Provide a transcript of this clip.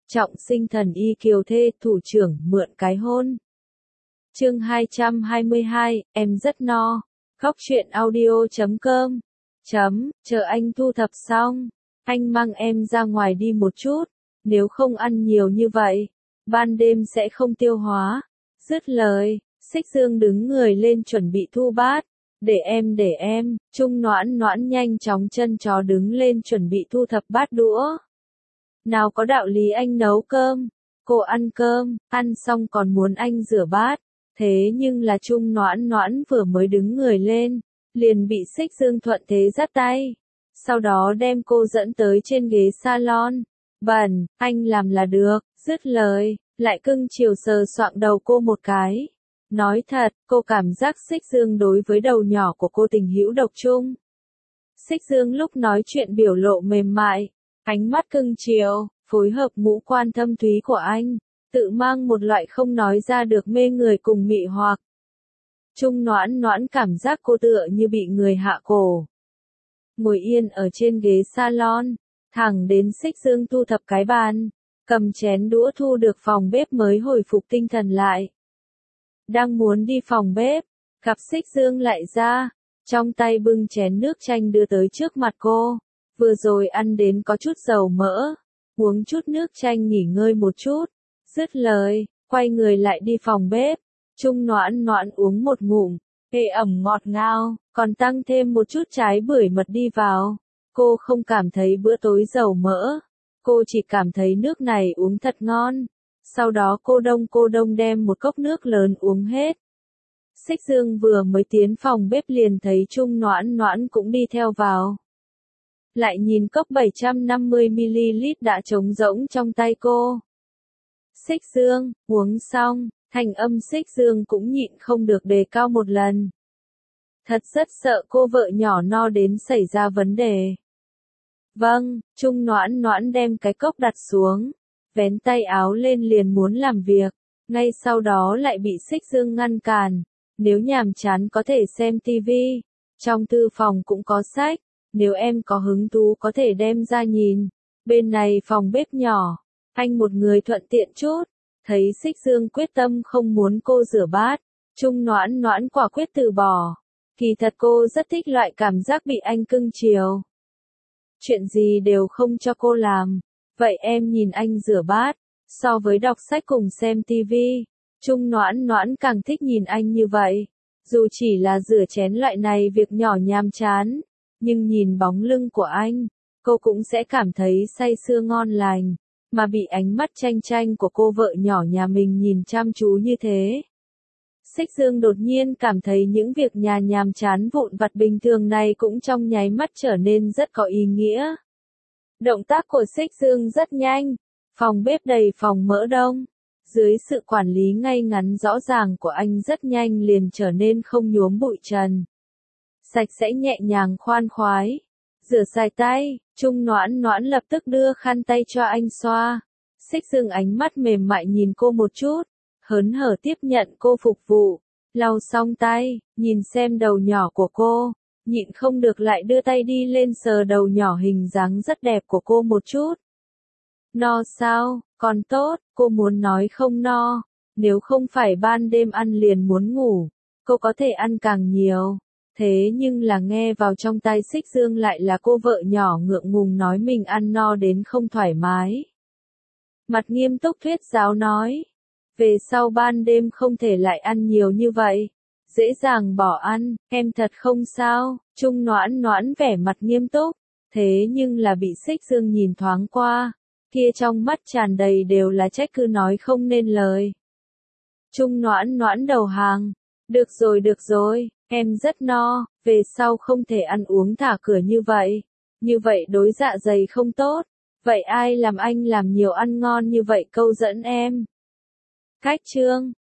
Trọng sinh thần y kiều thê thủ trưởng mượn cái hôn. Chương 222, em rất no. Khóc chuyện audio.com. Chờ anh thu thập xong, anh mang em ra ngoài đi một chút, nếu không ăn nhiều như vậy, ban đêm sẽ không tiêu hóa. Dứt lời, Xích Dương đứng người lên chuẩn bị thu bát. Để em, Trung Noãn Noãn nhanh chóng chân chó đứng lên chuẩn bị thu thập bát đũa. Nào có đạo lý anh nấu cơm, cô ăn cơm, ăn xong còn muốn anh rửa bát. Thế nhưng là Trung Noãn Noãn vừa mới đứng người lên, liền bị Xích Dương thuận thế dắt tay. Sau đó đem cô dẫn tới trên ghế salon. Bẩn, anh làm là được, dứt lời, lại cưng chiều sờ soạng đầu cô một cái. Nói thật, cô cảm giác Xích Dương đối với đầu nhỏ của cô tình hữu độc chung. Xích Dương lúc nói chuyện biểu lộ mềm mại, ánh mắt cưng chiều, phối hợp ngũ quan thâm thúy của anh, tự mang một loại không nói ra được mê người cùng mị hoặc. Trung Noãn Noãn cảm giác cô tựa như bị người hạ cổ. Ngồi yên ở trên ghế salon, thẳng đến Xích Dương thu thập cái bàn, cầm chén đũa thu được phòng bếp mới hồi phục tinh thần lại. Đang muốn đi phòng bếp, gặp Xích Dương lại ra, trong tay bưng chén nước chanh đưa tới trước mặt cô. Vừa rồi ăn đến có chút dầu mỡ, uống chút nước chanh nghỉ ngơi một chút. Dứt lời, quay người lại đi phòng bếp. Trung Noãn Noãn uống một ngụm, ê ẩm ngọt ngào, còn tăng thêm một chút trái bưởi mật đi vào. Cô không cảm thấy bữa tối dầu mỡ, cô chỉ cảm thấy nước này uống thật ngon. Sau đó cô đông đem một cốc nước lớn uống hết. Xích Dương vừa mới tiến phòng bếp liền thấy Trung Noãn Noãn cũng đi theo vào. Lại nhìn cốc 750ml đã trống rỗng trong tay cô. Xích Dương, uống xong, thành âm Xích Dương cũng nhịn không được đề cao một lần. Thật rất sợ cô vợ nhỏ no đến xảy ra vấn đề. Vâng, Trung Noãn Noãn đem cái cốc đặt xuống, vén tay áo lên liền muốn làm việc, ngay sau đó lại bị Xích Dương ngăn cản. Nếu nhàm chán có thể xem tivi, trong thư phòng cũng có sách, nếu em có hứng thú có thể đem ra nhìn. Bên này phòng bếp nhỏ, anh một người thuận tiện chút. Thấy Xích Dương quyết tâm không muốn cô rửa bát, Trung Noãn Noãn quả quyết từ bỏ. Kỳ thật cô rất thích loại cảm giác bị anh cưng chiều. Chuyện gì đều không cho cô làm. Vậy em nhìn anh rửa bát, so với đọc sách cùng xem tivi, Trung Noãn Noãn càng thích nhìn anh như vậy. Dù chỉ là rửa chén loại này việc nhỏ nhàm chán, nhưng nhìn bóng lưng của anh, cô cũng sẽ cảm thấy say sưa ngon lành, mà bị ánh mắt chanh chanh của cô vợ nhỏ nhà mình nhìn chăm chú như thế. Xích Dương đột nhiên cảm thấy những việc nhà nhàm chán vụn vặt bình thường này cũng trong nháy mắt trở nên rất có ý nghĩa. Động tác của Xích Dương rất nhanh, phòng bếp đầy phòng mỡ đông. Dưới sự quản lý ngay ngắn rõ ràng của anh rất nhanh liền trở nên không nhuốm bụi trần. Sạch sẽ nhẹ nhàng khoan khoái. Rửa sạch tay, Trung Noãn Noãn lập tức đưa khăn tay cho anh xoa. Xích Dương ánh mắt mềm mại nhìn cô một chút, hớn hở tiếp nhận cô phục vụ. Lau xong tay, nhìn xem đầu nhỏ của cô, nhịn không được lại đưa tay đi lên sờ đầu nhỏ hình dáng rất đẹp của cô một chút. No sao, còn tốt, cô muốn nói không no, nếu không phải ban đêm ăn liền muốn ngủ, cô có thể ăn càng nhiều. Thế nhưng là nghe vào trong tai Xích Dương lại là cô vợ nhỏ ngượng ngùng nói mình ăn no đến không thoải mái. Mặt nghiêm túc thuyết giáo nói, về sau ban đêm không thể lại ăn nhiều như vậy, dễ dàng bỏ ăn, em thật không sao. Trung Noãn Noãn vẻ mặt nghiêm túc, thế nhưng là bị Xích Dương nhìn thoáng qua, kia trong mắt tràn đầy đều là trách cứ nói không nên lời. Trung Noãn Noãn đầu hàng, được rồi, em rất no, về sau không thể ăn uống thả cửa như vậy đối dạ dày không tốt, vậy ai làm anh làm nhiều ăn ngon như vậy câu dẫn em. Cách chương